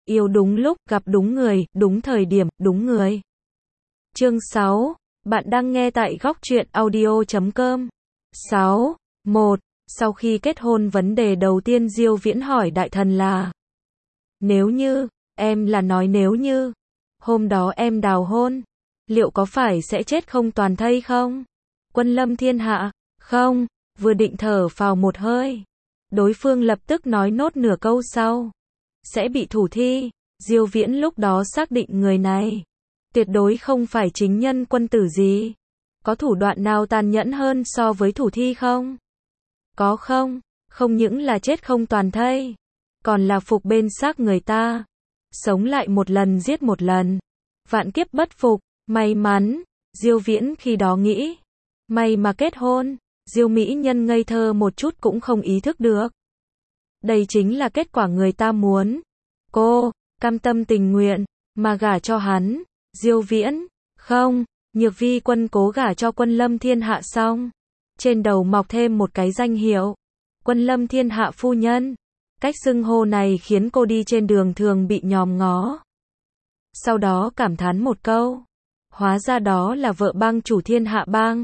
Yêu đúng lúc, gặp đúng người, đúng thời điểm, đúng người. Chương 6. Bạn đang nghe tại góc truyện audio.com. 6. 1. Sau khi kết hôn, vấn đề đầu tiên Diêu Viễn hỏi đại thần là: nếu như, em là nói nếu như, hôm đó em đào hôn, liệu có phải sẽ chết không toàn thây không? Quân Lâm Thiên Hạ: không, vừa định thở phào một hơi. Đối phương lập tức nói nốt nửa câu sau: sẽ bị thủ thi. Diêu Viễn lúc đó xác định người này tuyệt đối không phải chính nhân quân tử gì. Có thủ đoạn nào tàn nhẫn hơn so với thủ thi không? Có không? Không những là chết không toàn thây, còn là phục bên xác người ta, sống lại một lần giết một lần, vạn kiếp bất phục. May mắn, Diêu Viễn khi đó nghĩ, may mà kết hôn. Diêu mỹ nhân ngây thơ một chút cũng không ý thức được, đây chính là kết quả người ta muốn. Cô cam tâm tình nguyện mà gả cho hắn. Diêu Viễn: không. Nhược Vi Quân cố gả cho Quân Lâm Thiên Hạ xong, trên đầu mọc thêm một cái danh hiệu, Quân Lâm Thiên Hạ phu nhân. Cách xưng hô này khiến cô đi trên đường thường bị nhòm ngó. Sau đó cảm thán một câu, hóa ra đó là vợ bang chủ Thiên Hạ bang.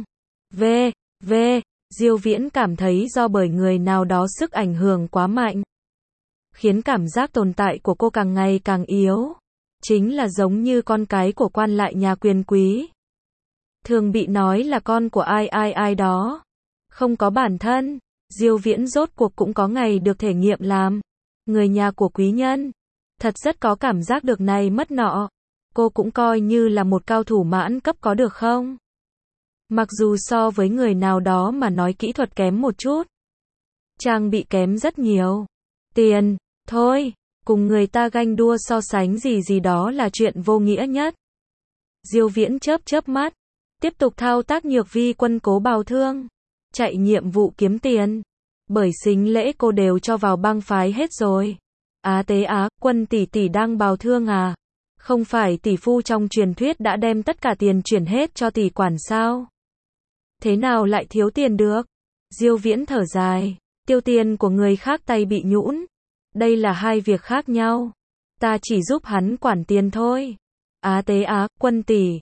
Diêu Viễn cảm thấy do bởi người nào đó sức ảnh hưởng quá mạnh, khiến cảm giác tồn tại của cô càng ngày càng yếu. Chính là giống như con cái của quan lại nhà quyền quý, thường bị nói là con của ai đó, không có bản thân. Diêu Viễn rốt cuộc cũng có ngày được thể nghiệm làm người nhà của quý nhân, thật rất có cảm giác được này mất nọ. Cô cũng coi như là một cao thủ mãn cấp có được không? Mặc dù so với người nào đó mà nói kỹ thuật kém một chút, trang bị kém rất nhiều, tiền, thôi, cùng người ta ganh đua so sánh gì đó là chuyện vô nghĩa nhất. Diêu Viễn chớp mắt, tiếp tục thao tác Nhược Vi Quân cố bào thương, chạy nhiệm vụ kiếm tiền, bởi sính lễ cô đều cho vào bang phái hết rồi. Tế á, Quân tỷ tỷ đang bào thương à? Không phải tỷ phu trong truyền thuyết đã đem tất cả tiền chuyển hết cho tỷ quản sao? Thế nào lại thiếu tiền được? Diêu Viễn thở dài, tiêu tiền của người khác tay bị nhũn, đây là hai việc khác nhau. Ta chỉ giúp hắn quản tiền thôi. Tế á, Quân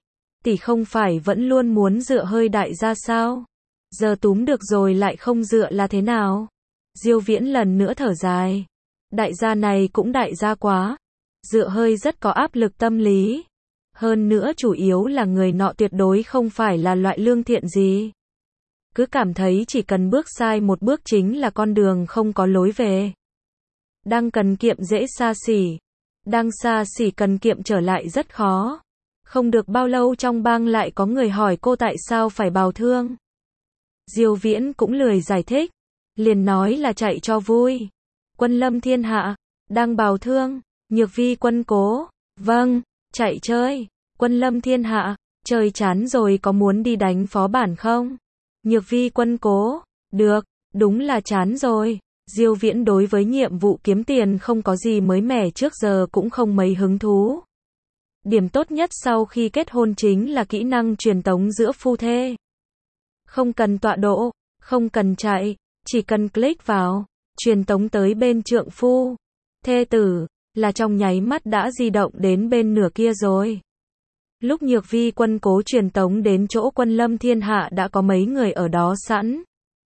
tỷ không phải vẫn luôn muốn dựa hơi đại gia sao? Giờ túm được rồi lại không dựa là thế nào? Diêu Viễn lần nữa thở dài, đại gia này cũng đại gia quá, dựa hơi rất có áp lực tâm lý. Hơn nữa chủ yếu là người nọ tuyệt đối không phải là loại lương thiện gì, cứ cảm thấy chỉ cần bước sai một bước chính là con đường không có lối về. Đang cần kiệm dễ xa xỉ, đang xa xỉ cần kiệm trở lại rất khó. Không được bao lâu trong bang lại có người hỏi cô tại sao phải bào thương. Diêu Viễn cũng lười giải thích, liền nói là chạy cho vui. Quân Lâm Thiên Hạ đang bào thương. Nhược Vi Quân cố: vâng, chạy chơi. Quân Lâm Thiên Hạ: chơi chán rồi có muốn đi đánh phó bản không? Nhược Vi Quân cố: được, đúng là chán rồi. Diêu Viễn đối với nhiệm vụ kiếm tiền không có gì mới mẻ, trước giờ cũng không mấy hứng thú. Điểm tốt nhất sau khi kết hôn chính là kỹ năng truyền tống giữa phu thê. Không cần tọa độ, không cần chạy, chỉ cần click vào, truyền tống tới bên trượng phu, thê tử, là trong nháy mắt đã di động đến bên nửa kia rồi. Lúc Nhược Vi Quân cố truyền tống đến chỗ Quân Lâm Thiên Hạ đã có mấy người ở đó sẵn,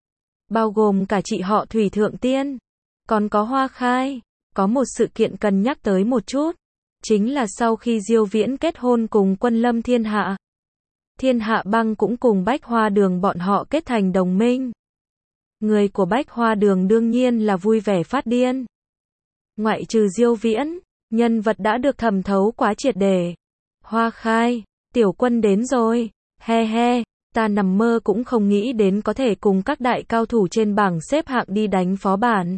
bao gồm cả chị họ Thủy Thượng Tiên, còn có Hoa Khai. Có một sự kiện cần nhắc tới một chút, chính là sau khi Diêu Viễn kết hôn cùng Quân Lâm Thiên Hạ, Thiên Hạ bang cũng cùng Bách Hoa Đường bọn họ kết thành đồng minh. Người của Bách Hoa Đường đương nhiên là vui vẻ phát điên. Ngoại trừ Diêu Viễn, nhân vật đã được thẩm thấu quá triệt để. Hoa Khai: tiểu Quân đến rồi, he, ta nằm mơ cũng không nghĩ đến có thể cùng các đại cao thủ trên bảng xếp hạng đi đánh phó bản.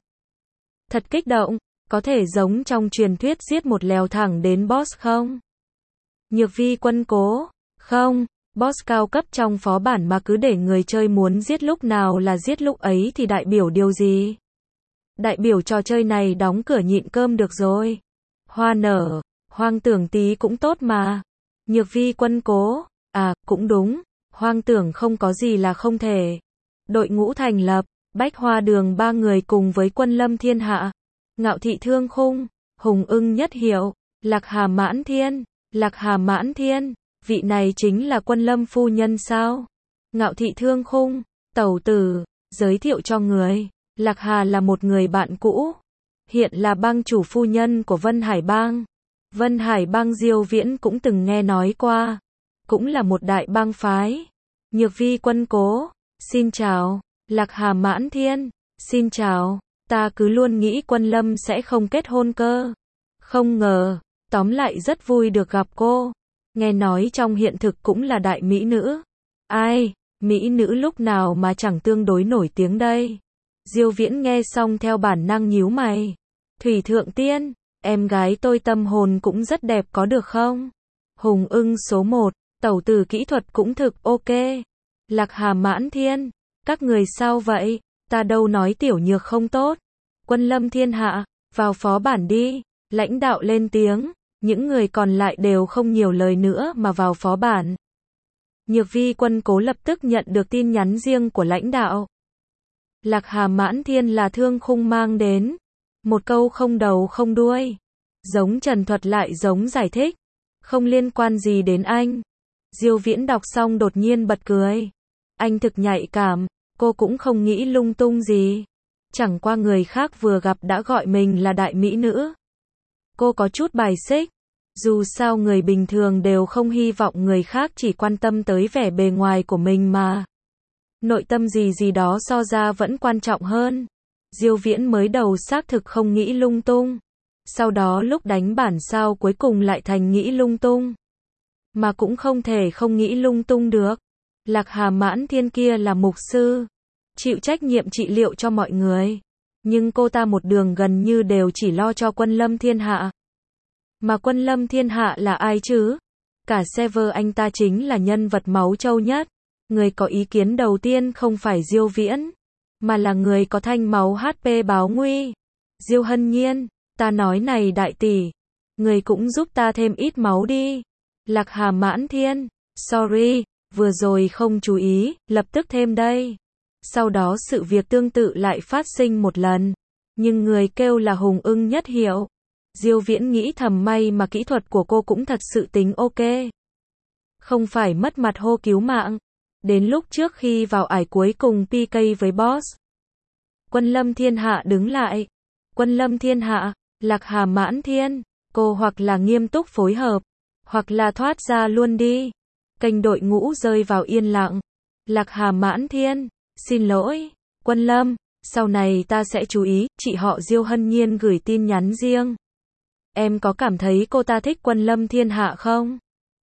Thật kích động, có thể giống trong truyền thuyết giết một lèo thẳng đến boss không? Nhược Vi Quân cố: không, boss cao cấp trong phó bản mà cứ để người chơi muốn giết lúc nào là giết lúc ấy thì đại biểu điều gì? Đại biểu trò chơi này đóng cửa nhịn cơm được rồi. Hoa Nở: hoang tưởng tí cũng tốt mà. Nhược Vi Quân cố: cũng đúng, hoang tưởng không có gì là không thể. Đội ngũ thành lập, Bách Hoa Đường 3 người cùng với Quân Lâm Thiên Hạ, Ngạo Thị Thương Khung, Hùng ưng nhất hiệu, Lạc Hà Mãn Thiên, Lạc Hà Mãn Thiên, vị này chính là Quân Lâm phu nhân sao? Ngạo Thị Thương Khung, tẩu tử, giới thiệu cho người, Lạc Hà là một người bạn cũ, hiện là bang chủ phu nhân của Vân Hải Bang. Vân Hải Bang Diêu Viễn cũng từng nghe nói qua, cũng là một đại bang phái. Nhược Vi Quân Cố, xin chào, Lạc Hà Mãn Thiên, xin chào, ta cứ luôn nghĩ Quân Lâm sẽ không kết hôn cơ. Không ngờ, tóm lại rất vui được gặp cô. Nghe nói trong hiện thực cũng là đại mỹ nữ. Ai, mỹ nữ lúc nào mà chẳng tương đối nổi tiếng đây. Diêu Viễn nghe xong theo bản năng nhíu mày. Thủy Thượng Tiên, em gái tôi tâm hồn cũng rất đẹp có được không? Hùng ưng số 1, tẩu tử kỹ thuật cũng thực ok. Lạc Hà Mãn Thiên, các người sao vậy? Ta đâu nói tiểu nhược không tốt. Quân Lâm thiên hạ, vào phó bản đi. Lãnh đạo lên tiếng, những người còn lại đều không nhiều lời nữa mà vào phó bản. Nhược Vi Quân Cố lập tức nhận được tin nhắn riêng của lãnh đạo. Lạc Hà Mãn Thiên là Thương Khung mang đến. Một câu không đầu không đuôi. Giống trần thuật lại giống giải thích. Không liên quan gì đến anh. Diêu Viễn đọc xong đột nhiên bật cười. Anh thực nhạy cảm, cô cũng không nghĩ lung tung gì. Chẳng qua người khác vừa gặp đã gọi mình là đại mỹ nữ. Cô có chút bài xích. Dù sao người bình thường đều không hy vọng người khác chỉ quan tâm tới vẻ bề ngoài của mình mà. Nội tâm gì gì đó so ra vẫn quan trọng hơn. Diêu Viễn mới đầu xác thực không nghĩ lung tung. Sau đó lúc đánh bản sao cuối cùng lại thành nghĩ lung tung. Mà cũng không thể không nghĩ lung tung được. Lạc Hà Mãn Thiên kia là mục sư. Chịu trách nhiệm trị liệu cho mọi người. Nhưng cô ta một đường gần như đều chỉ lo cho Quân Lâm thiên hạ. Mà Quân Lâm thiên hạ là ai chứ? Cả server anh ta chính là nhân vật máu châu nhất. Người có ý kiến đầu tiên không phải Diêu Viễn, mà là người có thanh máu HP báo nguy. Diêu Hân Nhiên, ta nói này đại tỷ, người cũng giúp ta thêm ít máu đi. Lạc Hà Mãn Thiên, sorry, vừa rồi không chú ý, lập tức thêm đây. Sau đó sự việc tương tự lại phát sinh một lần, nhưng người kêu là Hùng ưng nhất hiệu. Diêu Viễn nghĩ thầm may mà kỹ thuật của cô cũng thật sự tính ok. Không phải mất mặt hô cứu mạng. Đến lúc trước khi vào ải cuối cùng PK với boss, Quân Lâm thiên hạ đứng lại. Quân Lâm thiên hạ, Lạc Hà Mãn Thiên, cô hoặc là nghiêm túc phối hợp, hoặc là thoát ra luôn đi. Kênh đội ngũ rơi vào yên lặng. Lạc Hà Mãn Thiên, xin lỗi, Quân Lâm, sau này ta sẽ chú ý. Chị họ Diêu Hân Nhiên gửi tin nhắn riêng. Em có cảm thấy cô ta thích Quân Lâm thiên hạ không?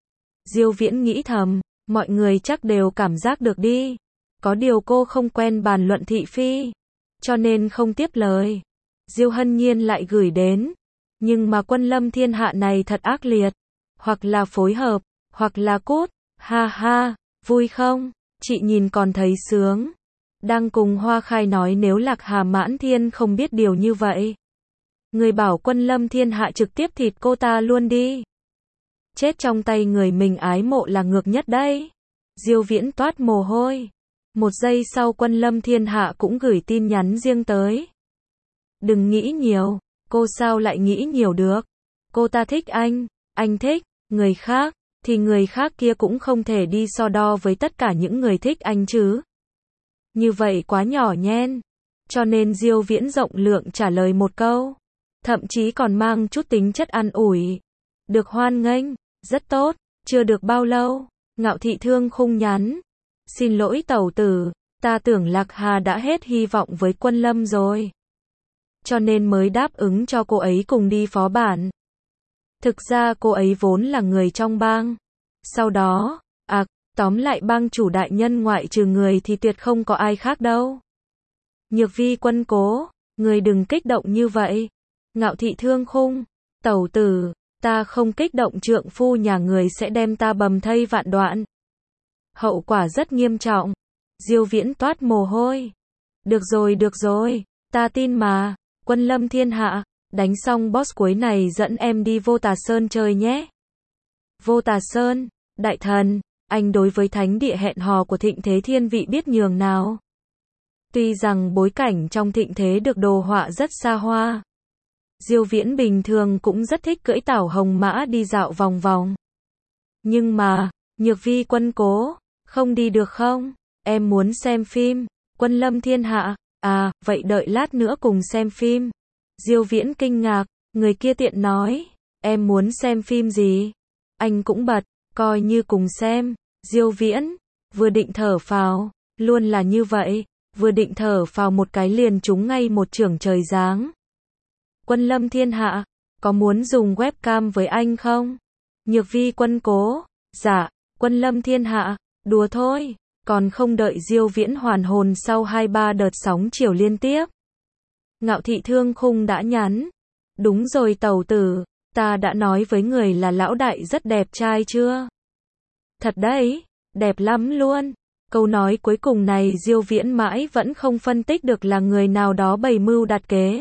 Diêu Viễn nghĩ thầm, mọi người chắc đều cảm giác được đi. Có điều cô không quen bàn luận thị phi, cho nên không tiếp lời. Diêu Hân Nhiên lại gửi đến. Nhưng mà Quân Lâm thiên hạ này thật ác liệt. Hoặc là phối hợp, hoặc là cút. Ha ha, vui không? Chị nhìn còn thấy sướng. Đang cùng Hoa Khai nói nếu Lạc Hà Mãn Thiên không biết điều như vậy. Người bảo Quân Lâm thiên hạ trực tiếp thịt cô ta luôn đi. Chết trong tay người mình ái mộ là ngược nhất đấy. Diêu Viễn toát mồ hôi. Một giây sau Quân Lâm thiên hạ cũng gửi tin nhắn riêng tới. Đừng nghĩ nhiều, cô sao lại nghĩ nhiều được. Cô ta thích anh thích người khác, thì người khác kia cũng không thể đi so đo với tất cả những người thích anh chứ. Như vậy quá nhỏ nhen. Cho nên Diêu Viễn rộng lượng trả lời một câu. Thậm chí còn mang chút tính chất an ủi. Được hoan nghênh, rất tốt, chưa được bao lâu. Ngạo Thị Thương Khung nhắn. Xin lỗi tẩu tử, ta tưởng Lạc Hà đã hết hy vọng với Quân Lâm rồi. Cho nên mới đáp ứng cho cô ấy cùng đi phó bản. Thực ra cô ấy vốn là người trong bang. Sau đó, tóm lại bang chủ đại nhân ngoại trừ người thì tuyệt không có ai khác đâu. Nhược Vi Quân Cố, người đừng kích động như vậy. Ngạo Thị Thương Khung, tẩu tử, ta không kích động, trượng phu nhà người sẽ đem ta bầm thây vạn đoạn. Hậu quả rất nghiêm trọng. Diêu Viễn toát mồ hôi. Được rồi, ta tin mà. Quân Lâm thiên hạ, đánh xong boss cuối này dẫn em đi Vô Tà Sơn chơi nhé. Vô Tà Sơn, đại thần, anh đối với thánh địa hẹn hò của thịnh thế thiên vị biết nhường nào. Tuy rằng bối cảnh trong thịnh thế được đồ họa rất xa hoa, Diêu Viễn bình thường cũng rất thích cưỡi tảo hồng mã đi dạo vòng vòng. Nhưng mà, Nhược Vi Quân cố, không đi được không? Em muốn xem phim. Quân Lâm Thiên Hạ, à, vậy đợi lát nữa cùng xem phim. Diêu Viễn kinh ngạc, người kia tiện nói, em muốn xem phim gì? Anh cũng bật, coi như cùng xem. Diêu Viễn, vừa định thở phào, luôn là như vậy, vừa định thở phào một cái liền trúng ngay một chưởng trời giáng. Quân Lâm Thiên Hạ, có muốn dùng webcam với anh không? Nhược Vi Quân cố, dạ. Quân Lâm Thiên Hạ, đùa thôi, còn không đợi Diêu Viễn hoàn hồn sau 2-3 đợt sóng chiều liên tiếp. Ngạo Thị Thương Khung đã nhắn, đúng rồi tẩu tử, ta đã nói với người là lão đại rất đẹp trai chưa? Thật đấy, đẹp lắm luôn. Câu nói cuối cùng này Diêu Viễn mãi vẫn không phân tích được là người nào đó bày mưu đặt kế.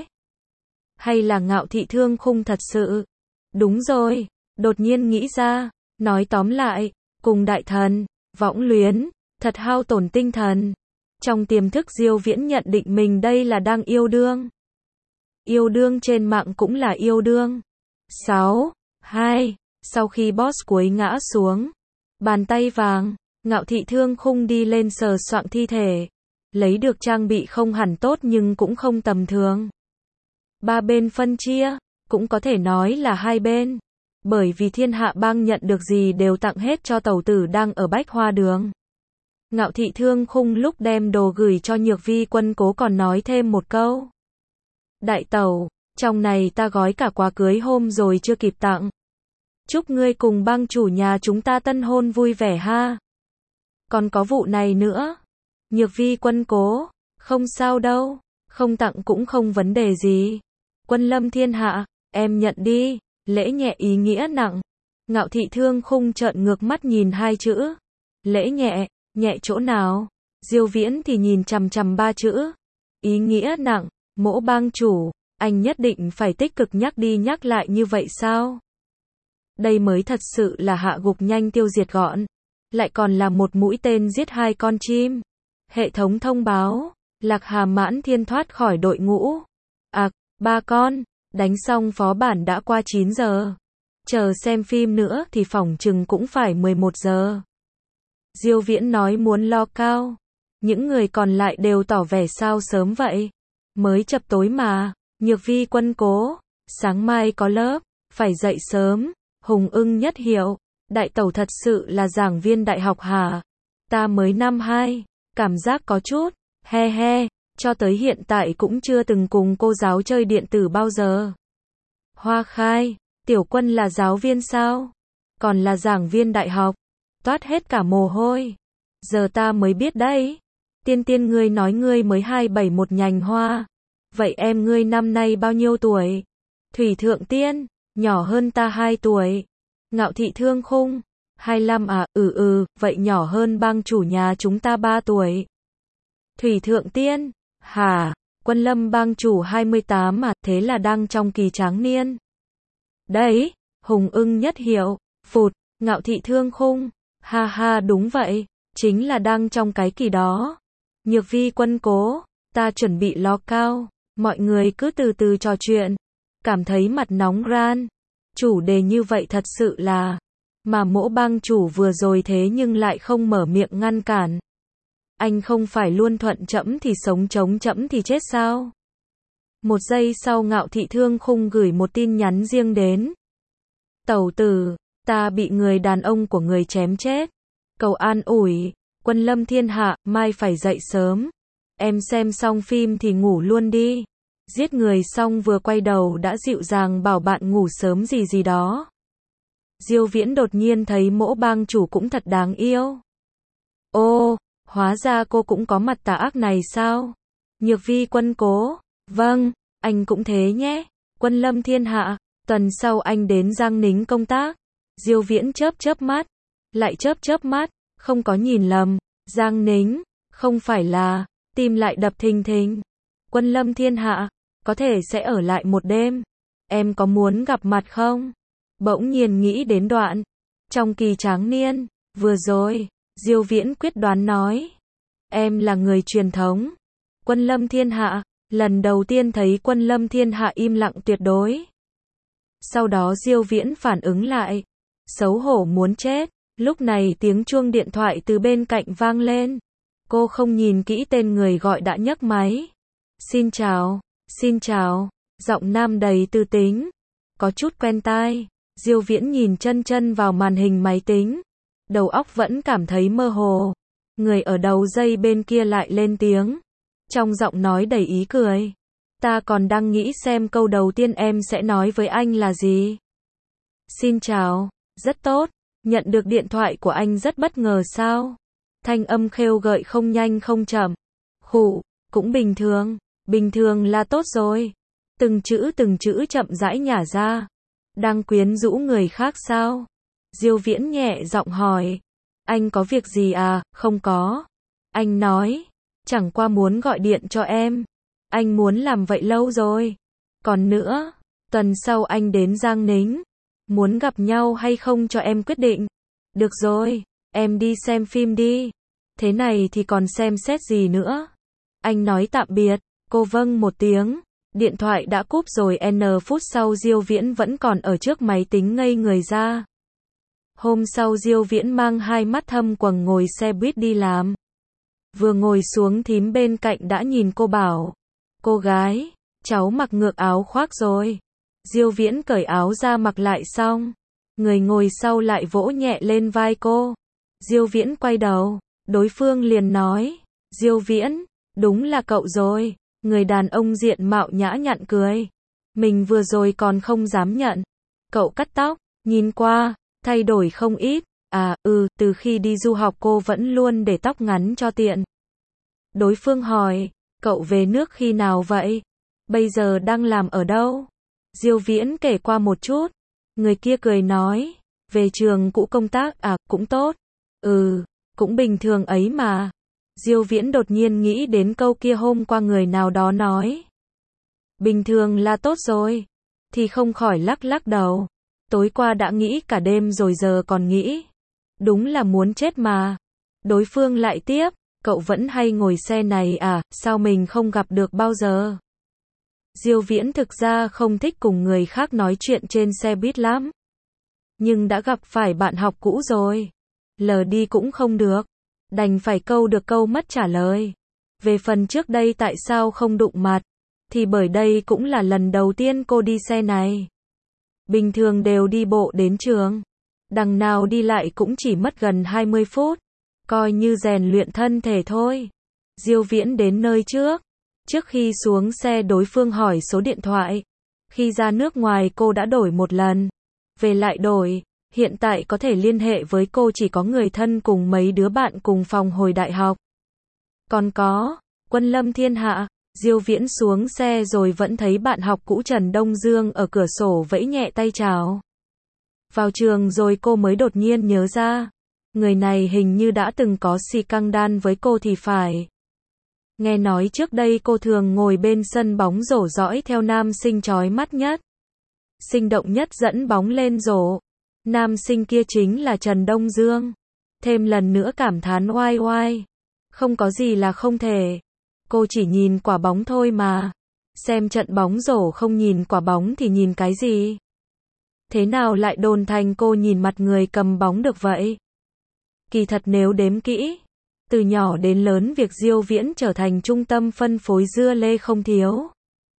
Hay là Ngạo Thị Thương Khung thật sự. Đúng rồi, đột nhiên nghĩ ra, nói tóm lại, cùng đại thần, võng luyến, thật hao tổn tinh thần. Trong tiềm thức Diêu Viễn nhận định mình đây là đang yêu đương. Yêu đương trên mạng cũng là yêu đương. 6, 2, sau khi boss cuối ngã xuống, bàn tay vàng, Ngạo Thị Thương Khung đi lên sờ soạng thi thể. Lấy được trang bị không hẳn tốt nhưng cũng không tầm thường. Ba bên phân chia, cũng có thể nói là hai bên. Bởi vì Thiên Hạ Bang nhận được gì đều tặng hết cho tẩu tử đang ở Bách Hoa Đường. Ngạo Thị Thương Khung lúc đem đồ gửi cho Nhược Vi Quân cố còn nói thêm một câu. Đại tẩu, trong này ta gói cả quà cưới hôm rồi chưa kịp tặng. Chúc ngươi cùng bang chủ nhà chúng ta tân hôn vui vẻ ha. Còn có vụ này nữa. Nhược Vi Quân cố, không sao đâu, không tặng cũng không vấn đề gì. Quân Lâm Thiên Hạ, em nhận đi, lễ nhẹ ý nghĩa nặng. Ngạo Thị Thương Khung trợn ngược mắt nhìn hai chữ. Lễ nhẹ, nhẹ chỗ nào? Diêu Viễn thì nhìn chằm chằm ba chữ. Ý nghĩa nặng, Mỗ bang chủ, anh nhất định phải tích cực nhắc đi nhắc lại như vậy sao? Đây mới thật sự là hạ gục nhanh tiêu diệt gọn. Lại còn là một mũi tên giết hai con chim. Hệ thống thông báo, Lạc Hà Mãn Thiên thoát khỏi đội ngũ. Ba con, đánh xong phó bản đã qua 9 giờ. Chờ xem phim nữa thì phỏng chừng cũng phải 11 giờ. Diêu Viễn nói muốn lo cao. Những người còn lại đều tỏ vẻ sao sớm vậy. Mới chập tối mà. Nhược Vi Quân cố, sáng mai có lớp, phải dậy sớm. Hùng ưng nhất hiệu, đại tẩu thật sự là giảng viên đại học hả? Ta mới năm 2, cảm giác có chút, he he, cho tới hiện tại cũng chưa từng cùng cô giáo chơi điện tử bao giờ. Hoa khai, Tiểu Quân là giáo viên sao? Còn là giảng viên đại học, toát hết cả mồ hôi. Giờ ta mới biết đấy. Tiên Tiên ngươi nói ngươi mới 27 một nhành hoa. Vậy em ngươi năm nay bao nhiêu tuổi? Thủy Thượng Tiên, nhỏ hơn ta 2 tuổi. Ngạo Thị Thương Khung, 25 à, vậy nhỏ hơn bang chủ nhà chúng ta 3 tuổi. Thủy Thượng Tiên, hả, Quân Lâm bang chủ 28 mà, thế là đang trong kỳ tráng niên. Đấy, Hùng ưng nhất hiệu, phụt, Ngạo Thị Thương Khung, ha ha đúng vậy, chính là đang trong cái kỳ đó. Nhược Vi Quân cố, ta chuẩn bị lo cao, mọi người cứ từ từ trò chuyện, cảm thấy mặt nóng ran. Chủ đề như vậy thật sự là, mà Mỗ bang chủ vừa rồi thế nhưng lại không mở miệng ngăn cản. Anh không phải luôn thuận trẫm thì sống chống trẫm thì chết sao? Một giây sau Ngạo Thị Thương Khung gửi một tin nhắn riêng đến. Tẩu tử, ta bị người đàn ông của người chém chết. Cầu an ủi, Quân Lâm Thiên Hạ, mai phải dậy sớm. Em xem xong phim thì ngủ luôn đi. Giết người xong vừa quay đầu đã dịu dàng bảo bạn ngủ sớm gì gì đó. Diêu Viễn đột nhiên thấy Mỗ bang chủ cũng thật đáng yêu. Ô, hóa ra cô cũng có mặt tà ác này sao? Nhược Vi Quân cố, vâng, anh cũng thế nhé. Quân Lâm Thiên Hạ, tuần sau anh đến Giang Nính công tác. Diêu Viễn chớp mắt, lại chớp mắt, không có nhìn lầm, Giang Nính, không phải là, tim lại đập thình thình. Quân Lâm Thiên Hạ, có thể sẽ ở lại một đêm. Em có muốn gặp mặt không? Bỗng nhiên nghĩ đến đoạn. Trong kỳ tráng niên, vừa rồi, Diêu Viễn quyết đoán nói. Em là người truyền thống. Quân Lâm Thiên Hạ, Lần đầu tiên thấy Quân Lâm Thiên Hạ im lặng tuyệt đối. Sau đó Diêu Viễn phản ứng lại. Xấu hổ muốn chết. Lúc này tiếng chuông điện thoại từ bên cạnh vang lên. Cô không nhìn kỹ tên người gọi đã nhấc máy. Xin chào, giọng nam đầy tư tính. Có chút quen tai. Diêu Viễn nhìn chân chân vào màn hình máy tính. Đầu óc vẫn cảm thấy mơ hồ. Người ở đầu dây bên kia lại lên tiếng. Trong giọng nói đầy ý cười. Ta còn đang nghĩ xem câu đầu tiên em sẽ nói với anh là gì. Xin chào, rất tốt. Nhận được điện thoại của anh rất bất ngờ sao? Thanh âm khêu gợi không nhanh không chậm. Khụ, cũng bình thường là tốt rồi. Từng chữ chậm rãi nhả ra. Đang quyến rũ người khác sao? Diêu Viễn nhẹ giọng hỏi. Anh có việc gì à? Không có. Anh nói, chẳng qua muốn gọi điện cho em. Anh muốn làm vậy lâu rồi. Còn nữa, tuần sau anh đến Giang Nính. Muốn gặp nhau hay không cho em quyết định. Được rồi, em đi xem phim đi. Thế này thì còn xem xét gì nữa. Anh nói tạm biệt, cô vâng một tiếng. Điện thoại đã cúp rồi. N phút sau Diêu Viễn vẫn còn ở trước máy tính ngây người ra. Hôm sau Diêu Viễn mang hai mắt thâm quầng ngồi xe buýt đi làm. Vừa ngồi xuống thím bên cạnh đã nhìn cô bảo. Cô gái, cháu mặc ngược áo khoác rồi. Diêu Viễn cởi áo ra mặc lại xong. Người ngồi sau lại vỗ nhẹ lên vai cô. Diêu Viễn quay đầu. Đối phương liền nói. Diêu Viễn, đúng là cậu rồi. Người đàn ông diện mạo nhã nhặn cười. Mình vừa rồi còn không dám nhận. Cậu cắt tóc, nhìn qua, thay đổi không ít. Từ khi đi du học cô vẫn luôn để tóc ngắn cho tiện. Đối phương hỏi, cậu về nước khi nào vậy? Bây giờ đang làm ở đâu? Diêu Viễn kể qua một chút. Người kia cười nói, về trường cũ công tác cũng tốt. Cũng bình thường ấy mà. Diêu Viễn đột nhiên nghĩ đến câu kia hôm qua người nào đó nói. Bình thường là tốt rồi. Thì không khỏi lắc đầu. Tối qua đã nghĩ cả đêm rồi giờ còn nghĩ. Đúng là muốn chết mà. Đối phương lại tiếp, cậu vẫn hay ngồi xe này sao mình không gặp được bao giờ? Diêu Viễn thực ra không thích cùng người khác nói chuyện trên xe buýt lắm. Nhưng đã gặp phải bạn học cũ rồi. Lờ đi cũng không được. Đành phải câu được câu mất trả lời. Về phần trước đây tại sao không đụng mặt, thì bởi đây cũng là lần đầu tiên cô đi xe này. Bình thường đều đi bộ đến trường. Đằng nào đi lại cũng chỉ mất gần 20 phút. Coi như rèn luyện thân thể thôi. Diêu Viễn đến nơi trước. Trước khi xuống xe đối phương hỏi số điện thoại. Khi ra nước ngoài cô đã đổi một lần. Về lại đổi. Hiện tại có thể liên hệ với cô chỉ có người thân cùng mấy đứa bạn cùng phòng hồi đại học. Còn có, Quân Lâm Thiên Hạ. Diêu Viễn xuống xe rồi vẫn thấy bạn học cũ Trần Đông Dương ở cửa sổ vẫy nhẹ tay chào. Vào trường rồi cô mới đột nhiên nhớ ra. Người này hình như đã từng có xì căng đan với cô thì phải. Nghe nói trước đây cô thường ngồi bên sân bóng rổ dõi theo nam sinh chói mắt nhất. Sinh động nhất dẫn bóng lên rổ. Nam sinh kia chính là Trần Đông Dương. Thêm lần nữa cảm thán oai oai. Không có gì là không thể. Cô chỉ nhìn quả bóng thôi mà. Xem trận bóng rổ không nhìn quả bóng thì nhìn cái gì? Thế nào lại đồn thành cô nhìn mặt người cầm bóng được vậy? Kỳ thật nếu đếm kỹ, từ nhỏ đến lớn việc Diêu Viễn trở thành trung tâm phân phối dưa lê không thiếu.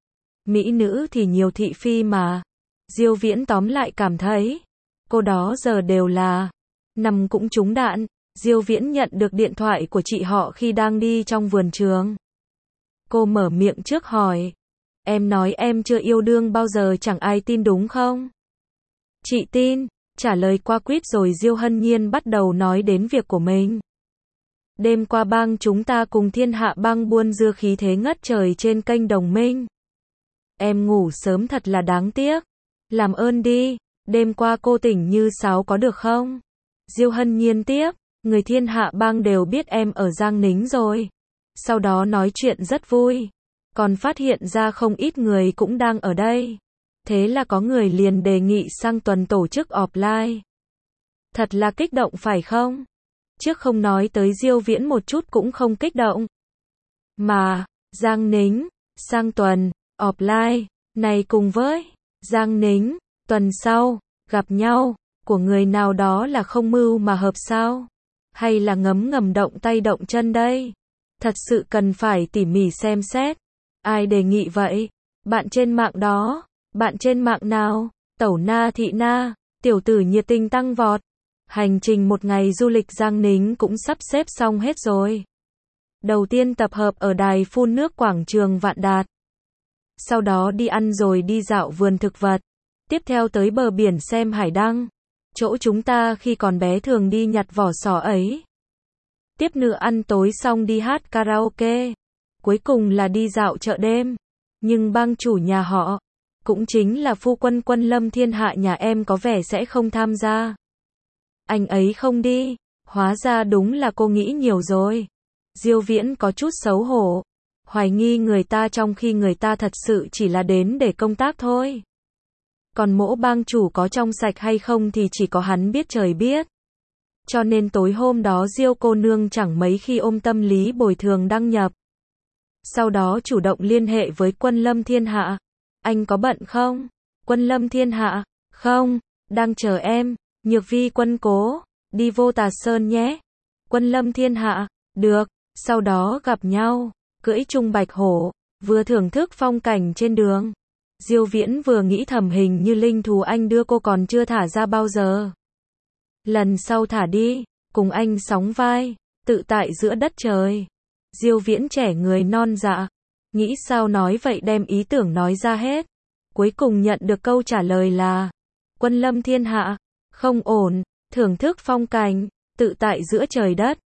Mỹ nữ thì nhiều thị phi mà. Diêu Viễn tóm lại cảm thấy, cô đó giờ đều là nằm cũng trúng đạn. Diêu Viễn nhận được điện thoại của chị họ khi đang đi trong vườn trường. Cô mở miệng trước hỏi, em nói em chưa yêu đương bao giờ chẳng ai tin đúng không? Chị tin, trả lời qua quýt rồi Diêu Hân Nhiên bắt đầu nói đến việc của mình. Đêm qua bang chúng ta cùng Thiên Hạ bang buôn dưa khí thế ngất trời trên kênh Đồng Minh. Em ngủ sớm thật là đáng tiếc. Làm ơn đi, đêm qua cô tỉnh như sáo có được không? Diêu Hân Nhiên tiếp, người Thiên Hạ bang đều biết em ở Giang Nính rồi. Sau đó nói chuyện rất vui. Còn phát hiện ra không ít người cũng đang ở đây. Thế là có người liền đề nghị sang tuần tổ chức offline. Thật là kích động phải không? Trước không nói tới Diêu Viễn một chút cũng không kích động. Mà, Giang Nính, Sang tuần, offline, này cùng với Giang Nính, tuần sau, gặp nhau, của người nào đó là không mưu mà hợp sao? Hay là ngấm ngầm động tay động chân đây? Thật sự cần phải tỉ mỉ xem xét. Ai đề nghị vậy? Bạn trên mạng đó, bạn trên mạng nào? Tẩu Na Thị Na, tiểu tử nhiệt tình tăng vọt. Hành trình một ngày du lịch Giang Nính cũng sắp xếp xong hết rồi. Đầu tiên tập hợp ở đài phun nước quảng trường Vạn Đạt. Sau đó đi ăn rồi đi dạo vườn thực vật. Tiếp theo tới bờ biển xem hải đăng. Chỗ chúng ta khi còn bé thường đi nhặt vỏ sò ấy. Tiếp nữa ăn tối xong đi hát karaoke. Cuối cùng là đi dạo chợ đêm. Nhưng bang chủ nhà họ, cũng chính là phu quân Quân Lâm Thiên Hạ nhà em có vẻ sẽ không tham gia. Anh ấy không đi, hóa ra đúng là cô nghĩ nhiều rồi. Diêu Viễn có chút xấu hổ, hoài nghi người ta trong khi người ta thật sự chỉ là đến để công tác thôi. Còn mỗ bang chủ có trong sạch hay không thì chỉ có hắn biết trời biết. Cho nên tối hôm đó Diêu cô nương chẳng mấy khi ôm tâm lý bồi thường đăng nhập. Sau đó chủ động liên hệ với Quân Lâm Thiên Hạ. Anh có bận không? Quân Lâm Thiên Hạ, không, đang chờ em, Nhược Vi Quân cố, đi vô Tà Sơn nhé. Quân Lâm Thiên Hạ, được, sau đó gặp nhau, cưỡi chung bạch hổ, vừa thưởng thức phong cảnh trên đường. Diêu Viễn vừa nghĩ thầm hình như linh thú anh đưa cô còn chưa thả ra bao giờ. Lần sau thả đi, cùng anh sóng vai, tự tại giữa đất trời. Diêu Viễn trẻ người non dạ, nghĩ sao nói vậy đem ý tưởng nói ra hết. Cuối cùng nhận được câu trả lời là Quân Lâm Thiên Hạ, không ổn, thưởng thức phong cảnh, tự tại giữa trời đất.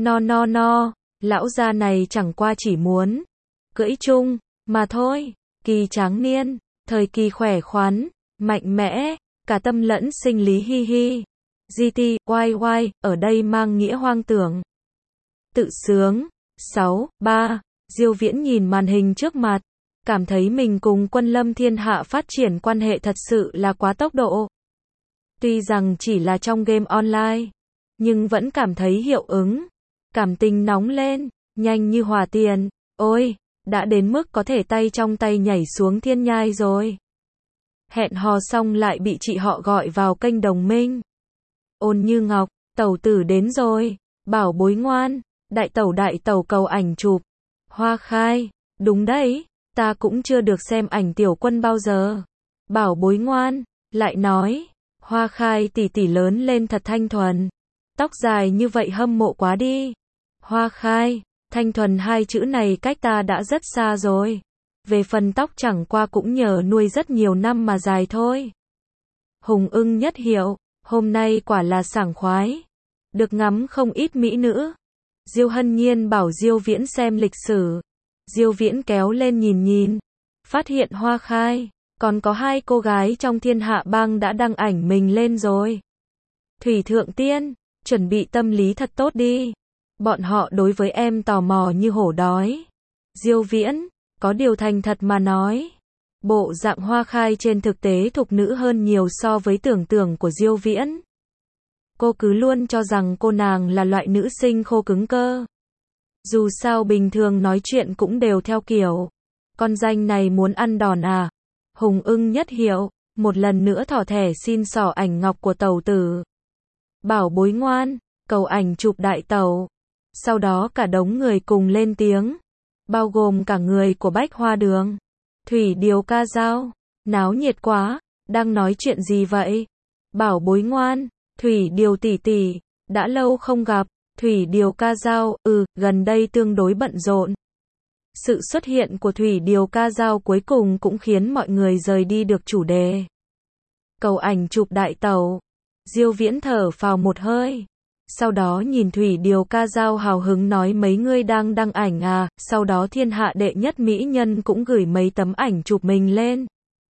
No, lão gia này chẳng qua chỉ muốn cưỡi chung, mà thôi, kỳ tráng niên, thời kỳ khỏe khoắn, mạnh mẽ, cả tâm lẫn sinh lý hi hi. GTYY, ở đây mang nghĩa hoang tưởng. Tự sướng. 6.3. Diêu Viễn nhìn màn hình trước mặt, cảm thấy mình cùng Quân Lâm Thiên Hạ phát triển quan hệ thật sự là quá tốc độ. Tuy rằng chỉ là trong game online, nhưng vẫn cảm thấy hiệu ứng. Cảm tình nóng lên, nhanh như hỏa tiền. Ôi, đã đến mức có thể tay trong tay nhảy xuống thiên nhai rồi. Hẹn hò xong lại bị chị họ gọi vào kênh đồng minh. Ôn Như Ngọc, tẩu tử đến rồi, bảo bối ngoan. Đại tẩu cầu ảnh chụp. Hoa Khai, đúng đấy, ta cũng chưa được xem ảnh tiểu quân bao giờ. Bảo bối ngoan, lại nói, Hoa Khai tỷ tỷ lớn lên thật thanh thuần. Tóc dài như vậy hâm mộ quá đi. Hoa Khai, thanh thuần hai chữ này cách ta đã rất xa rồi. Về phần tóc chẳng qua cũng nhờ nuôi rất nhiều năm mà dài thôi. Hùng ưng nhất hiệu, hôm nay quả là sảng khoái. Được ngắm không ít mỹ nữ. Diêu Hân Nhiên bảo Diêu Viễn xem lịch sử. Diêu Viễn kéo lên nhìn, phát hiện Hoa Khai, còn có hai cô gái trong Thiên Hạ Bang đã đăng ảnh mình lên rồi. Thủy Thượng Tiên, chuẩn bị tâm lý thật tốt đi. Bọn họ đối với em tò mò như hổ đói. Diêu Viễn, có điều thành thật mà nói. Bộ dạng Hoa Khai trên thực tế thục nữ hơn nhiều so với tưởng tượng của Diêu Viễn. Cô cứ luôn cho rằng cô nàng là loại nữ sinh khô cứng cơ. Dù sao bình thường nói chuyện cũng đều theo kiểu, con danh này muốn ăn đòn à? Hùng ưng nhất hiệu, một lần nữa thỏ thẻ xin xỏ ảnh ngọc của tẩu tử. Bảo bối ngoan, cầu ảnh chụp đại tẩu. Sau đó cả đống người cùng lên tiếng, bao gồm cả người của Bách Hoa Đường. Thủy Điều ca dao, náo nhiệt quá, đang nói chuyện gì vậy? Bảo bối ngoan, Thủy Điều tỷ tỷ, đã lâu không gặp. Thủy Điều ca dao, gần đây tương đối bận rộn. Sự xuất hiện của Thủy Điều ca dao cuối cùng cũng khiến mọi người rời đi được chủ đề. Cầu ảnh chụp đại tẩu. Diêu Viễn thở phào một hơi. Sau đó nhìn Thủy Điều ca dao hào hứng nói mấy ngươi đang đăng ảnh à, sau đó thiên hạ đệ nhất mỹ nhân cũng gửi mấy tấm ảnh chụp mình lên.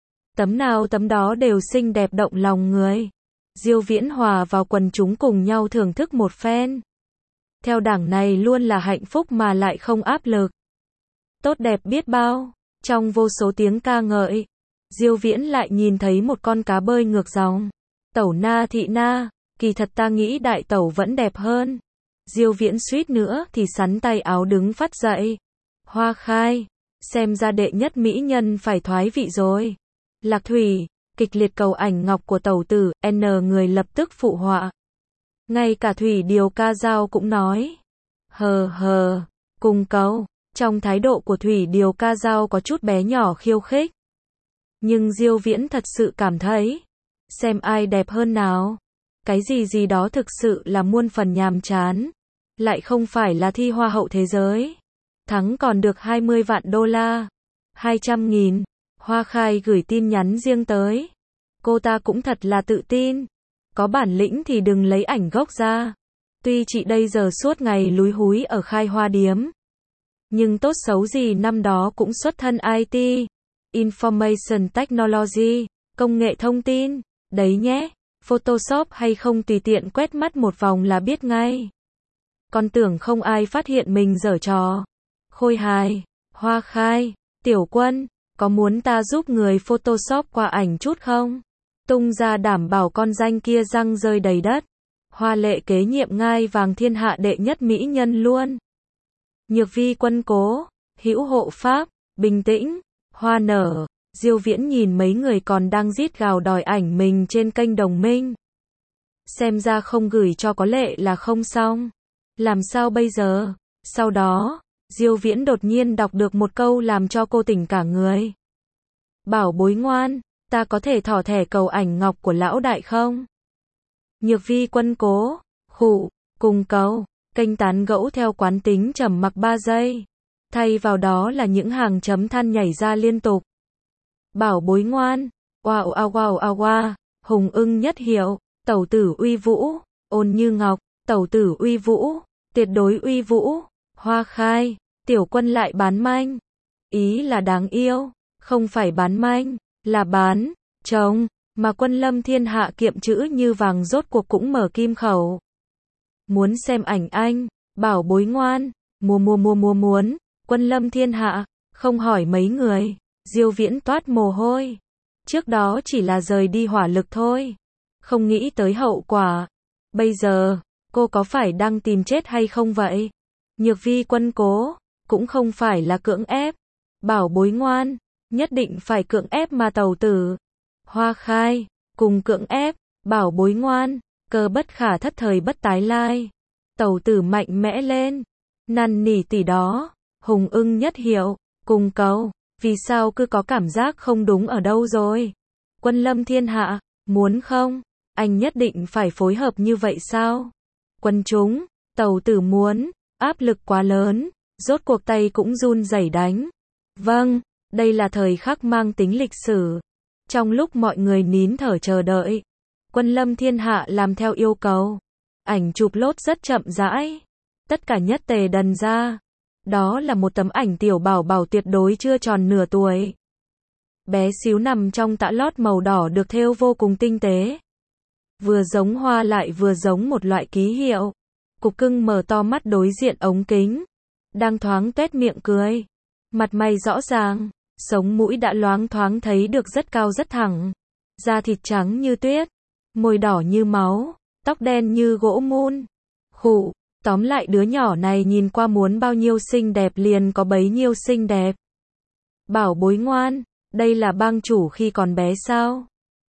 Tấm nào tấm đó đều xinh đẹp động lòng người. Diêu Viễn hòa vào quần chúng cùng nhau thưởng thức một phen. Theo đảng này luôn là hạnh phúc mà lại không áp lực. Tốt đẹp biết bao. Trong vô số tiếng ca ngợi, Diêu Viễn lại nhìn thấy một con cá bơi ngược dòng. Tẩu Na Thị Na, kỳ thật ta nghĩ đại tẩu vẫn đẹp hơn. Diêu Viễn suýt nữa thì sắn tay áo đứng phát dậy. Hoa Khai, Xem ra đệ nhất mỹ nhân phải thoái vị rồi. Lạc Thủy, kịch liệt cầu ảnh ngọc của tẩu tử, N người lập tức phụ họa. Ngay cả Thủy Điều Ca Dao cũng nói. Hờ, cùng cầu. Trong thái độ của Thủy Điều Ca Dao có chút bé nhỏ khiêu khích. Nhưng Diêu Viễn thật sự cảm thấy, xem ai đẹp hơn nào. Cái gì đó thực sự là muôn phần nhàm chán. Lại không phải là thi hoa hậu thế giới. Thắng còn được 20 vạn đô la. 200.000. Hoa Khai gửi tin nhắn riêng tới. Cô ta cũng thật là tự tin. Có bản lĩnh thì đừng lấy ảnh gốc ra. Tuy chị đây giờ suốt ngày lúi húi ở Khai Hoa điếm. Nhưng tốt xấu gì năm đó cũng xuất thân IT. Information Technology. Công nghệ thông tin. Đấy nhé. Photoshop hay không tùy tiện quét mắt một vòng là biết ngay. Con tưởng không ai phát hiện mình giở trò. Khôi hài. Hoa Khai. Tiểu Quân. Có muốn ta giúp người Photoshop qua ảnh chút không? Tung ra đảm bảo con danh kia răng rơi đầy đất. Hoa Lệ kế nhiệm ngai vàng thiên hạ đệ nhất mỹ nhân luôn. Nhược Vi Quân cố. Hữu hộ pháp. Bình tĩnh. Hoa nở. Diêu Viễn nhìn mấy người còn đang rít gào đòi ảnh mình trên kênh đồng minh. Xem ra không gửi cho có lệ là không xong. Làm sao bây giờ? Sau đó, Diêu Viễn đột nhiên đọc được một câu làm cho cô tỉnh cả người. Bảo bối ngoan, ta có thể thỏ thẻ cầu ảnh ngọc của lão đại không? Nhược Vi Quân cố, khụ, cùng cầu, kênh tán gẫu theo quán tính trầm mặc 3 giây. Thay vào đó là những hàng chấm than nhảy ra liên tục. Bảo bối ngoan, wow, hùng ưng nhất hiệu, tẩu tử uy vũ, ôn như ngọc, tẩu tử uy vũ, tuyệt đối uy vũ, Hoa Khai, Tiểu Quân lại bán manh. Ý là đáng yêu, không phải bán manh, là bán, chồng, mà Quân Lâm thiên hạ kiệm chữ như vàng rốt cuộc cũng mở kim khẩu. Muốn xem ảnh anh, bảo bối ngoan, muốn, Quân Lâm thiên hạ, không hỏi mấy người. Diêu Viễn toát mồ hôi. Trước đó chỉ là rời đi hỏa lực thôi. Không nghĩ tới hậu quả. Bây giờ, cô có phải đang tìm chết hay không vậy? Nhược Vi Quân cố, cũng không phải là cưỡng ép. Bảo bối ngoan, nhất định phải cưỡng ép mà tẩu tử. Hoa Khai, cùng cưỡng ép, bảo bối ngoan, cơ bất khả thất thời bất tái lai. Tẩu tử mạnh mẽ lên. Năn nỉ tỷ đó, hùng ưng nhất hiệu, cùng cầu. Vì sao cứ có cảm giác không đúng ở đâu rồi? Quân Lâm thiên hạ, muốn không? Anh nhất định phải phối hợp như vậy sao? Quân chúng, tẩu tử muốn, áp lực quá lớn, rốt cuộc tay cũng run rẩy đánh. Vâng, đây là thời khắc mang tính lịch sử. Trong lúc mọi người nín thở chờ đợi, Quân Lâm thiên hạ làm theo yêu cầu. Ảnh chụp lốt rất chậm rãi. Tất cả nhất tề đần ra. Đó là một tấm ảnh tiểu bảo bảo tuyệt đối chưa tròn nửa tuổi. Bé xíu nằm trong tã lót màu đỏ được thêu vô cùng tinh tế. Vừa giống hoa lại vừa giống một loại ký hiệu. Cục cưng mở to mắt đối diện ống kính. Đang thoáng tuét miệng cười. Mặt mày rõ ràng. Sống mũi đã loáng thoáng thấy được rất cao rất thẳng. Da thịt trắng như tuyết. Môi đỏ như máu. Tóc đen như gỗ mun. Khụ. Tóm lại đứa nhỏ này nhìn qua muốn bao nhiêu xinh đẹp liền có bấy nhiêu xinh đẹp. Bảo bối ngoan, đây là bang chủ khi còn bé sao?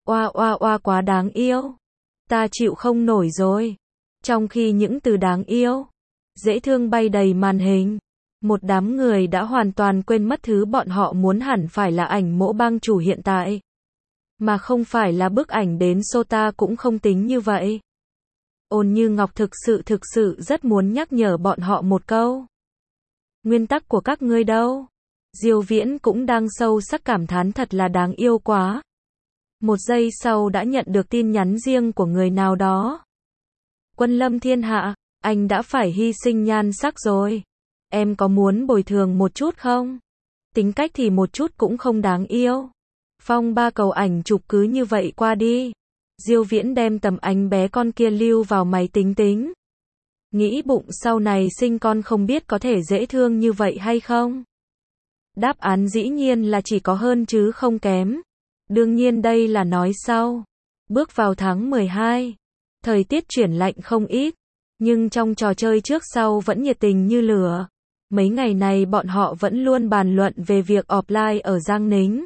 Oa quá đáng yêu. Ta chịu không nổi rồi. Trong khi những từ đáng yêu, dễ thương bay đầy màn hình, một đám người đã hoàn toàn quên mất thứ bọn họ muốn hẳn phải là ảnh mẫu bang chủ hiện tại. Mà không phải là bức ảnh đến Sota cũng không tính như vậy. Ôn như Ngọc thực sự rất muốn nhắc nhở bọn họ một câu. Nguyên tắc của các ngươi đâu? Diêu Viễn cũng đang sâu sắc cảm thán thật là đáng yêu quá. Một giây sau đã nhận được tin nhắn riêng của người nào đó. Quân Lâm thiên hạ, anh đã phải hy sinh nhan sắc rồi. Em có muốn bồi thường một chút không? Tính cách thì một chút cũng không đáng yêu. Phong ba cầu ảnh chụp cứ như vậy qua đi. Diêu Viễn đem tấm ảnh bé con kia lưu vào máy tính. Nghĩ bụng sau này sinh con không biết có thể dễ thương như vậy hay không? Đáp án dĩ nhiên là chỉ có hơn chứ không kém. Đương nhiên đây là nói sau. Bước vào tháng 12. Thời tiết chuyển lạnh không ít. Nhưng trong trò chơi trước sau vẫn nhiệt tình như lửa. Mấy ngày này bọn họ vẫn luôn bàn luận về việc offline ở Giang Nính.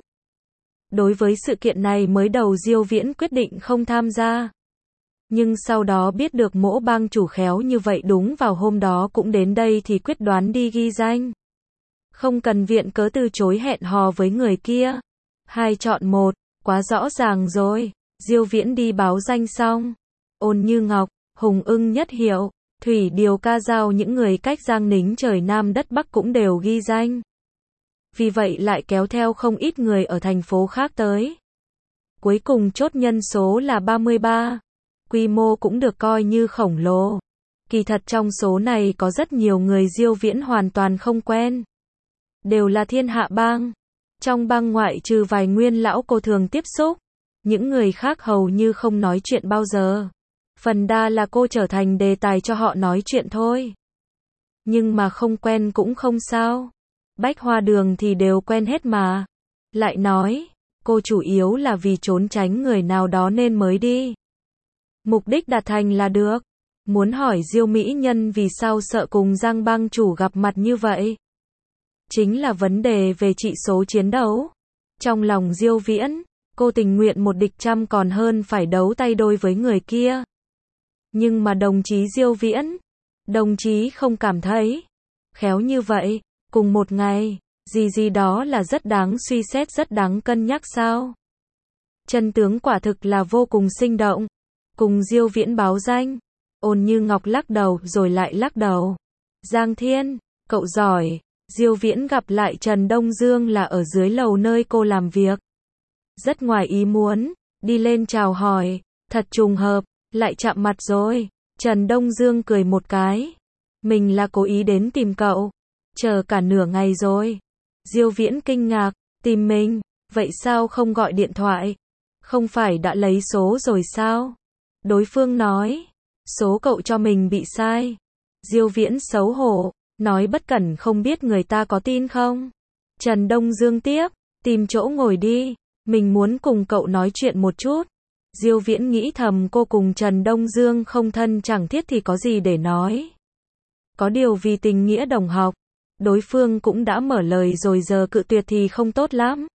Đối với sự kiện này mới đầu Diêu Viễn quyết định không tham gia. Nhưng sau đó biết được Mỗ bang chủ khéo như vậy đúng vào hôm đó cũng đến đây thì quyết đoán đi ghi danh. Không cần viện cớ từ chối hẹn hò với người kia. Hai chọn một, quá rõ ràng rồi. Diêu Viễn đi báo danh xong. Ôn Như Ngọc, Hùng Ưng Nhất Hiệu, Thủy Điều Ca Dao những người cách Giang Nính trời Nam đất Bắc cũng đều ghi danh. Vì vậy lại kéo theo không ít người ở thành phố khác tới. Cuối cùng chốt nhân số là 33. Quy mô cũng được coi như khổng lồ. Kỳ thật trong số này có rất nhiều người Diêu Viễn hoàn toàn không quen. Đều là thiên hạ bang. Trong bang ngoại trừ vài nguyên lão cô thường tiếp xúc. Những người khác hầu như không nói chuyện bao giờ. Phần đa là cô trở thành đề tài cho họ nói chuyện thôi. Nhưng mà không quen cũng không sao. Bách Hoa Đường thì đều quen hết mà. Lại nói, cô chủ yếu là vì trốn tránh người nào đó nên mới đi. Mục đích đạt thành là được. Muốn hỏi Diêu Mỹ Nhân vì sao sợ cùng Giang bang chủ gặp mặt như vậy? Chính là vấn đề về trị số chiến đấu. Trong lòng Diêu Viễn, cô tình nguyện một địch trăm còn hơn phải đấu tay đôi với người kia. Nhưng mà đồng chí Diêu Viễn, đồng chí không cảm thấy khéo như vậy, cùng một ngày, gì đó là rất đáng suy xét rất đáng cân nhắc sao? Chân tướng quả thực là vô cùng sinh động. Cùng Diêu Viễn báo danh, Ôn Như Ngọc lắc đầu rồi lại lắc đầu. Giang Thiên, cậu giỏi. Diêu Viễn gặp lại Trần Đông Dương là ở dưới lầu nơi cô làm việc. Rất ngoài ý muốn, đi lên chào hỏi, thật trùng hợp, lại chạm mặt rồi. Trần Đông Dương cười một cái. Mình là cố ý đến tìm cậu. Chờ cả nửa ngày rồi. Diêu Viễn kinh ngạc, tìm mình, vậy sao không gọi điện thoại? Không phải đã lấy số rồi sao? Đối phương nói, số cậu cho mình bị sai. Diêu Viễn xấu hổ, nói bất cẩn không biết người ta có tin không? Trần Đông Dương tiếp, tìm chỗ ngồi đi, mình muốn cùng cậu nói chuyện một chút. Diêu Viễn nghĩ thầm cô cùng Trần Đông Dương không thân chẳng thiết thì có gì để nói. Có điều vì tình nghĩa đồng học, đối phương cũng đã mở lời rồi giờ cự tuyệt thì không tốt lắm.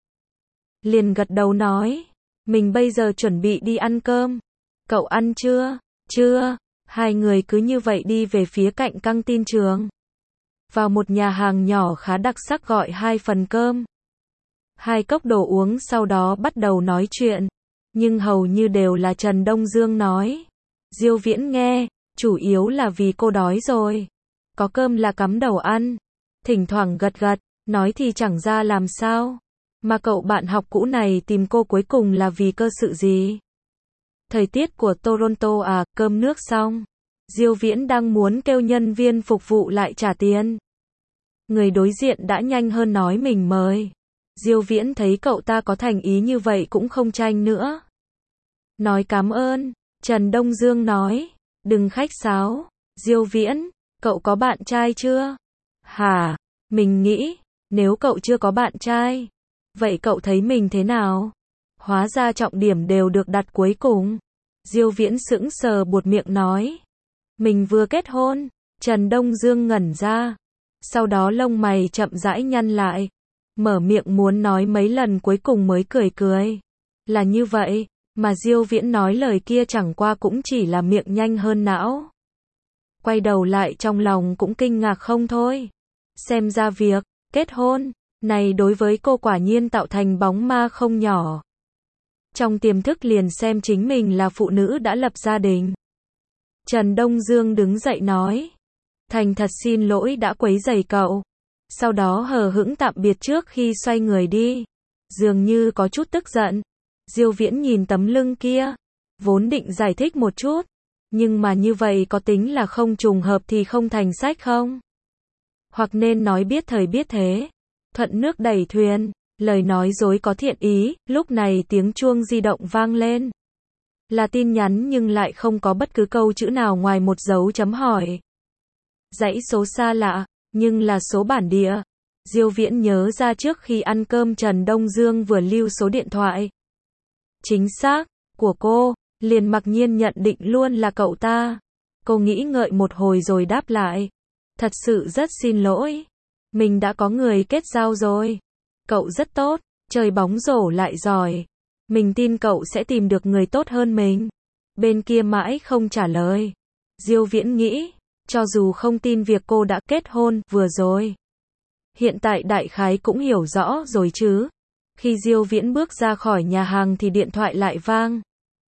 Liền gật đầu nói, mình bây giờ chuẩn bị đi ăn cơm. Cậu ăn chưa? Chưa. Hai người cứ như vậy đi về phía cạnh căng tin trường. Vào một nhà hàng nhỏ khá đặc sắc gọi 2 phần cơm. 2 cốc đồ uống sau đó bắt đầu nói chuyện. Nhưng hầu như đều là Trần Đông Dương nói. Diêu Viễn nghe, chủ yếu là vì cô đói rồi. Có cơm là cắm đầu ăn. Thỉnh thoảng gật gật, nói thì chẳng ra làm sao. Mà cậu bạn học cũ này tìm cô cuối cùng là vì cơ sự gì? Thời tiết của Toronto à, cơm nước xong. Diêu Viễn đang muốn kêu nhân viên phục vụ lại trả tiền. Người đối diện đã nhanh hơn nói mình mời. Diêu Viễn thấy cậu ta có thành ý như vậy cũng không tranh nữa. Nói cảm ơn. Trần Đông Dương nói, đừng khách sáo. Diêu Viễn, cậu có bạn trai chưa? Hả? Mình nghĩ, nếu cậu chưa có bạn trai, vậy cậu thấy mình thế nào? Hóa ra trọng điểm đều được đặt cuối cùng. Diêu Viễn sững sờ buột miệng nói, mình vừa kết hôn. Trần Đông Dương ngẩn ra. Sau đó lông mày chậm rãi nhăn lại. Mở miệng muốn nói mấy lần cuối cùng mới cười cười. Là như vậy, mà Diêu Viễn nói lời kia chẳng qua cũng chỉ là miệng nhanh hơn não. Quay đầu lại trong lòng cũng kinh ngạc không thôi. Xem ra việc kết hôn này đối với cô quả nhiên tạo thành bóng ma không nhỏ. Trong tiềm thức liền xem chính mình là phụ nữ đã lập gia đình. Trần Đông Dương đứng dậy nói, thành thật xin lỗi đã quấy rầy cậu. Sau đó hờ hững tạm biệt trước khi xoay người đi. Dường như có chút tức giận. Diêu Viễn nhìn tấm lưng kia, vốn định giải thích một chút, nhưng mà như vậy có tính là không trùng hợp thì không thành sách không? Hoặc nên nói biết thời biết thế. Thuận nước đẩy thuyền, lời nói dối có thiện ý. Lúc này tiếng chuông di động vang lên. Là tin nhắn nhưng lại không có bất cứ câu chữ nào ngoài một dấu chấm hỏi. Dãy số xa lạ, nhưng là số bản địa. Diêu Viễn nhớ ra trước khi ăn cơm Trần Đông Dương vừa lưu số điện thoại. Chính xác, của cô, liền mặc nhiên nhận định luôn là cậu ta. Cô nghĩ ngợi một hồi rồi đáp lại. Thật sự rất xin lỗi. Mình đã có người kết giao rồi. Cậu rất tốt, chơi bóng rổ lại giỏi. Mình tin cậu sẽ tìm được người tốt hơn mình. Bên kia mãi không trả lời. Diêu Viễn nghĩ, cho dù không tin việc cô đã kết hôn vừa rồi, hiện tại đại khái cũng hiểu rõ rồi chứ. Khi Diêu Viễn bước ra khỏi nhà hàng thì điện thoại lại vang.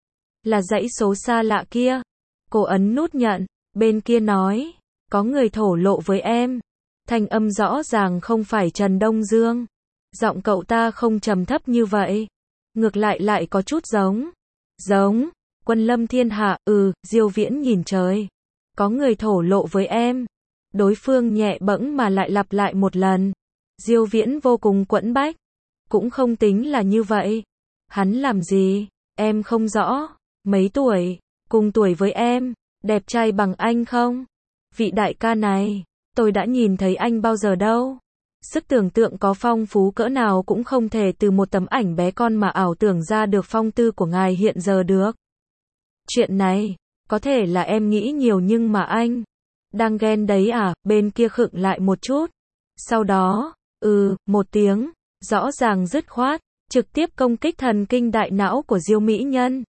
Là dãy số xa lạ kia. Cô ấn nút nhận, bên kia nói, có người thổ lộ với em. Thanh âm rõ ràng không phải Trần Đông Dương. Giọng cậu ta không trầm thấp như vậy. Ngược lại lại có chút giống. Giống, Quân Lâm Thiên Hạ, Diêu Viễn nhìn trời. Có người thổ lộ với em. Đối phương nhẹ bẫng mà lại lặp lại một lần. Diêu Viễn vô cùng quẫn bách. Cũng không tính là như vậy. Hắn làm gì? Em không rõ. Mấy tuổi? Cùng tuổi với em. Đẹp trai bằng anh không? Vị đại ca này, tôi đã nhìn thấy anh bao giờ đâu. Sức tưởng tượng có phong phú cỡ nào cũng không thể từ một tấm ảnh bé con mà ảo tưởng ra được phong tư của ngài hiện giờ được. Chuyện này, có thể là em nghĩ nhiều nhưng mà anh đang ghen đấy à? Bên kia khựng lại một chút. Sau đó, một tiếng, rõ ràng dứt khoát, trực tiếp công kích thần kinh đại não của Diêu mỹ nhân.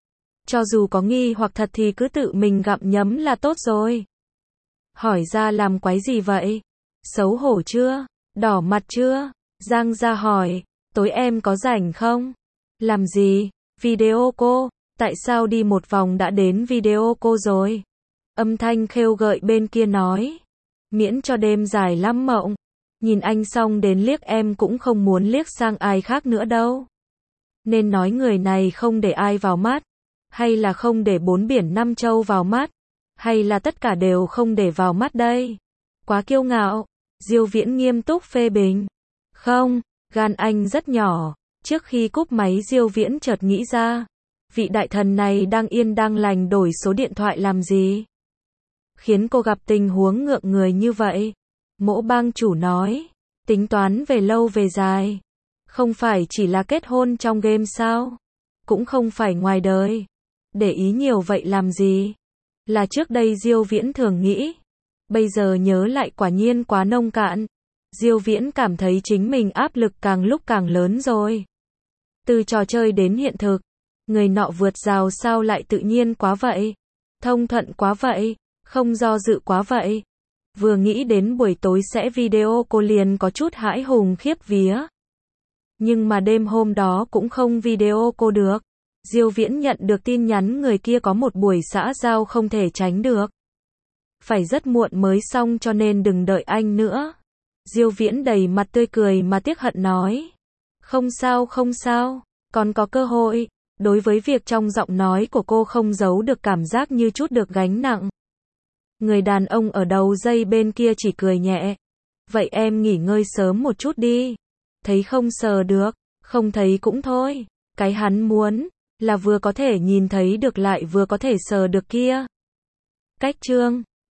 Cho dù có nghi hoặc thật thì cứ tự mình gặm nhấm là tốt rồi. Hỏi ra làm quái gì vậy? Xấu hổ chưa? Đỏ mặt chưa? Giang ra hỏi, tối em có rảnh không? Làm gì? Video cô? Tại sao đi một vòng đã đến video cô rồi? Âm thanh khêu gợi bên kia nói, miễn cho đêm dài lắm mộng. Nhìn anh xong đến liếc em cũng không muốn liếc sang ai khác nữa đâu. Nên nói người này không để ai vào mắt, hay là không để bốn biển năm châu vào mắt, hay là tất cả đều không để vào mắt đây? Quá kiêu ngạo. Diêu Viễn nghiêm túc phê bình. Không, gan anh rất nhỏ. Trước khi cúp máy Diêu Viễn chợt nghĩ ra, vị đại thần này đang yên đang lành đổi số điện thoại làm gì? Khiến cô gặp tình huống ngượng người như vậy. Mỗ bang chủ nói, tính toán về lâu về dài. Không phải chỉ là kết hôn trong game sao? Cũng không phải ngoài đời. Để ý nhiều vậy làm gì? Là trước đây Diêu Viễn thường nghĩ. Bây giờ nhớ lại quả nhiên quá nông cạn. Diêu Viễn cảm thấy chính mình áp lực càng lúc càng lớn rồi. Từ trò chơi đến hiện thực. Người nọ vượt rào sao lại tự nhiên quá vậy? Thông thuận quá vậy? Không do dự quá vậy? Vừa nghĩ đến buổi tối sẽ video cô liền có chút hãi hùng khiếp vía. Nhưng mà đêm hôm đó cũng không video cô được. Diêu Viễn nhận được tin nhắn người kia có một buổi xã giao không thể tránh được. Phải rất muộn mới xong cho nên đừng đợi anh nữa. Diêu Viễn đầy mặt tươi cười mà tiếc hận nói. Không sao, còn có cơ hội. Đối với việc trong giọng nói của cô không giấu được cảm giác như chút được gánh nặng. Người đàn ông ở đầu dây bên kia chỉ cười nhẹ. Vậy em nghỉ ngơi sớm một chút đi. Thấy không sờ được, không thấy cũng thôi. Cái hắn muốn là vừa có thể nhìn thấy được lại vừa có thể sờ được kia. Cách chương